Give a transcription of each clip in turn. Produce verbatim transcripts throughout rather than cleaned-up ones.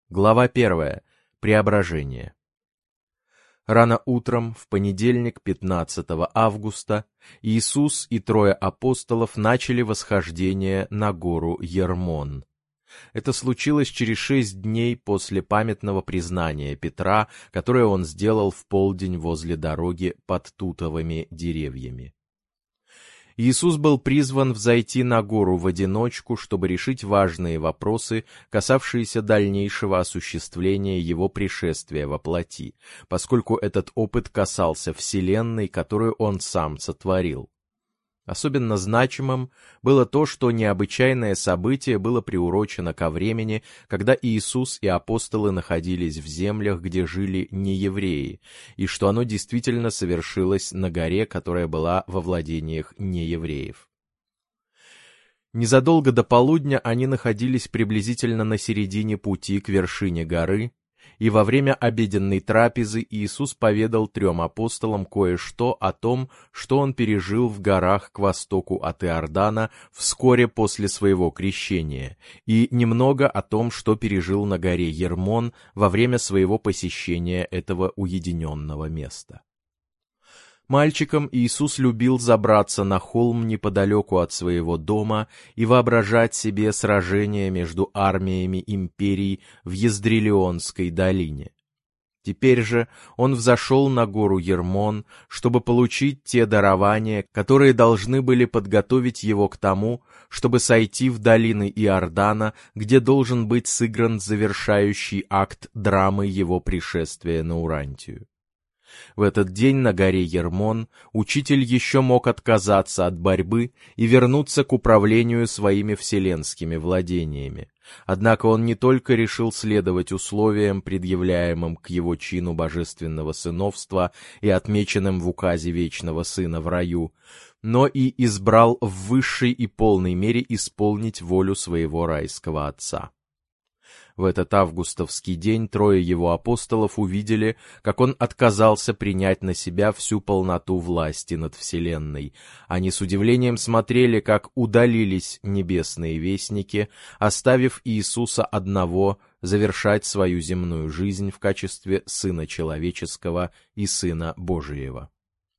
Глава первая. Преображение. Рано утром, в понедельник, пятнадцатого августа, Иисус и трое апостолов начали восхождение на гору Ермон. Это случилось через шесть дней после памятного признания Петра, которое он сделал в полдень возле дороги под тутовыми деревьями. Иисус был призван взойти на гору в одиночку, чтобы решить важные вопросы, касавшиеся дальнейшего осуществления его пришествия во плоти, поскольку этот опыт касался вселенной, которую он сам сотворил. Особенно значимым было то, что необычайное событие было приурочено ко времени, когда Иисус и апостолы находились в землях, где жили неевреи, и что оно действительно совершилось на горе, которая была во владениях неевреев. Незадолго до полудня они находились приблизительно на середине пути к вершине горы, и во время обеденной трапезы Иисус поведал трем апостолам кое-что о том, что он пережил в горах к востоку от Иордана вскоре после своего крещения, и немного о том, что пережил на горе Ермон во время своего посещения этого уединенного места. Мальчиком Иисус любил забраться на холм неподалеку от своего дома и воображать себе сражение между армиями империй в Ездрелионской долине. Теперь же он взошел на гору Ермон, чтобы получить те дарования, которые должны были подготовить его к тому, чтобы сойти в долины Иордана, где должен быть сыгран завершающий акт драмы его пришествия на Урантию. В этот день на горе Ермон учитель еще мог отказаться от борьбы и вернуться к управлению своими вселенскими владениями. Однако он не только решил следовать условиям, предъявляемым к его чину божественного сыновства и отмеченным в указе вечного сына в раю, но и избрал в высшей и полной мере исполнить волю своего райского отца. В этот августовский день трое его апостолов увидели, как он отказался принять на себя всю полноту власти над вселенной. Они с удивлением смотрели, как удалились небесные вестники, оставив Иисуса одного завершать свою земную жизнь в качестве Сына Человеческого и Сына Божиего.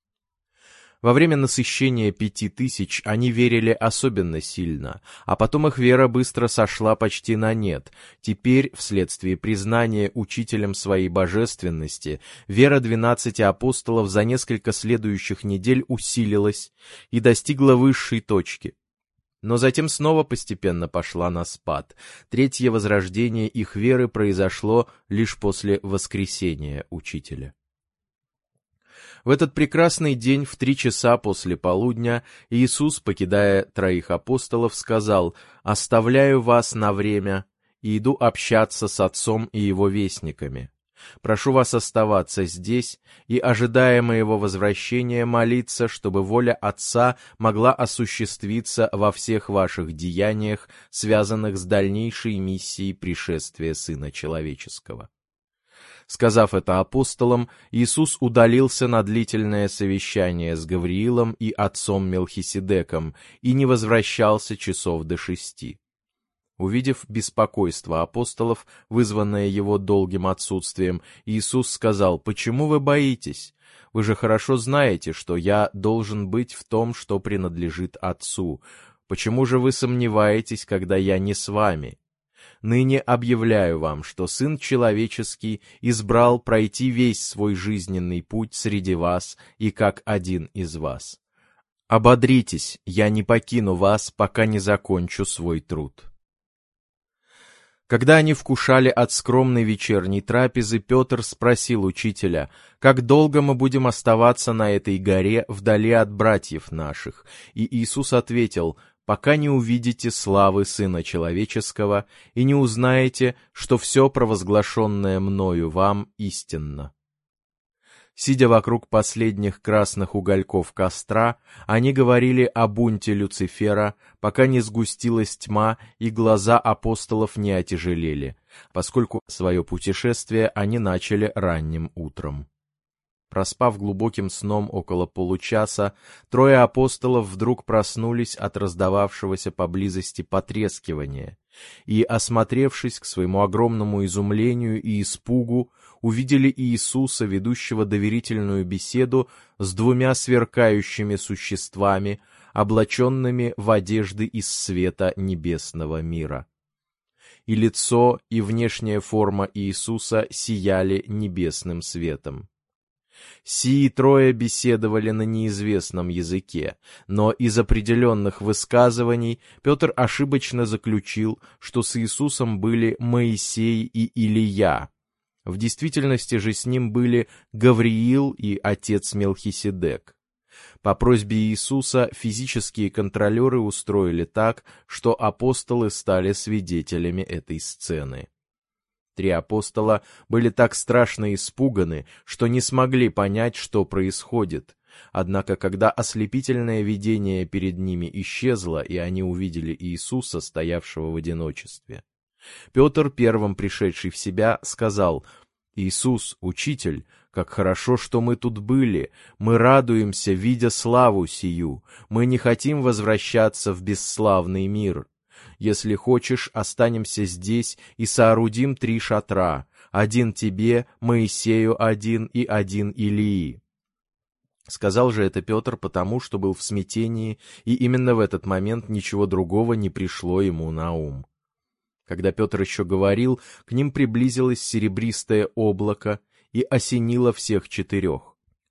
Во время насыщения пяти тысяч они верили особенно сильно, а потом их вера быстро сошла почти на нет. Теперь, вследствие признания учителем своей божественности, вера двенадцати апостолов за несколько следующих недель усилилась и достигла высшей точки. Но затем снова постепенно пошла на спад. Третье возрождение их веры произошло лишь после воскресения учителя. В этот прекрасный день в три часа после полудня Иисус, покидая троих апостолов, сказал: «Оставляю вас на время и иду общаться с Отцом и Его вестниками. Прошу вас оставаться здесь и, ожидая моего возвращения, молиться, чтобы воля Отца могла осуществиться во всех ваших деяниях, связанных с дальнейшей миссией пришествия Сына Человеческого». Сказав это апостолам, Иисус удалился на длительное совещание с Гавриилом и отцом Мелхиседеком и не возвращался часов до шести. Увидев беспокойство апостолов, вызванное его долгим отсутствием, Иисус сказал: «Почему вы боитесь? Вы же хорошо знаете, что я должен быть в том, что принадлежит Отцу. Почему же вы сомневаетесь, когда я не с вами? Ныне объявляю вам, что Сын Человеческий избрал пройти весь свой жизненный путь среди вас и как один из вас. Ободритесь, я не покину вас, пока не закончу свой труд». Когда они вкушали от скромной вечерней трапезы, Петр спросил учителя: «Как долго мы будем оставаться на этой горе вдали от братьев наших?» И Иисус ответил: «Пока не увидите славы Сына Человеческого и не узнаете, что все провозглашенное мною вам истинно». Сидя вокруг последних красных угольков костра, они говорили о бунте Люцифера, пока не сгустилась тьма и глаза апостолов не отяжелели, поскольку свое путешествие они начали ранним утром. Проспав глубоким сном около получаса, трое апостолов вдруг проснулись от раздававшегося поблизости потрескивания И, осмотревшись к своему огромному изумлению и испугу, увидели Иисуса, ведущего доверительную беседу с двумя сверкающими существами, облаченными в одежды из света небесного мира. И лицо, и внешняя форма Иисуса сияли небесным светом. Сии трое беседовали на неизвестном языке, но из определенных высказываний Петр ошибочно заключил, что с Иисусом были Моисей и Илия. В действительности же с ним были Гавриил и отец Мелхиседек. По просьбе Иисуса физические контролеры устроили так, что апостолы стали свидетелями этой сцены. Три апостола были так страшно испуганы, что не смогли понять, что происходит. Однако, когда ослепительное видение перед ними исчезло, и они увидели Иисуса, стоявшего в одиночестве, Петр, первым пришедший в себя, сказал: «Иисус, Учитель, как хорошо, что мы тут были, мы радуемся, видя славу сию, мы не хотим возвращаться в бесславный мир. Если хочешь, останемся здесь и соорудим три шатра, один тебе, Моисею один и один Илии». Сказал же это Петр потому, что был в смятении, и именно в этот момент ничего другого не пришло ему на ум. Когда Петр еще говорил, к ним приблизилось серебристое облако и осенило всех четырех.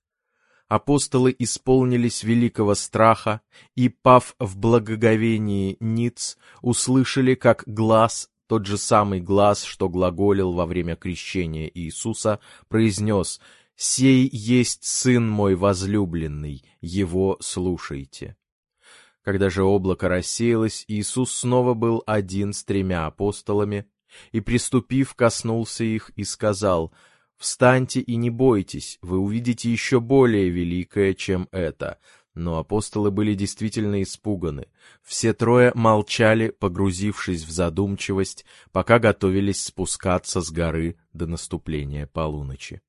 Апостолы исполнились великого страха и, пав в благоговении ниц, услышали, как глас, тот же самый глас, что глаголил во время крещения Иисуса, произнес: «Сей есть Сын мой возлюбленный, его слушайте». Когда же облако рассеялось, Иисус снова был один с тремя апостолами, и, приступив, коснулся их и сказал: «Встаньте и не бойтесь, вы увидите еще более великое, чем это». Но апостолы были действительно испуганы. Все трое молчали, погрузившись в задумчивость, пока готовились спускаться с горы до наступления полуночи.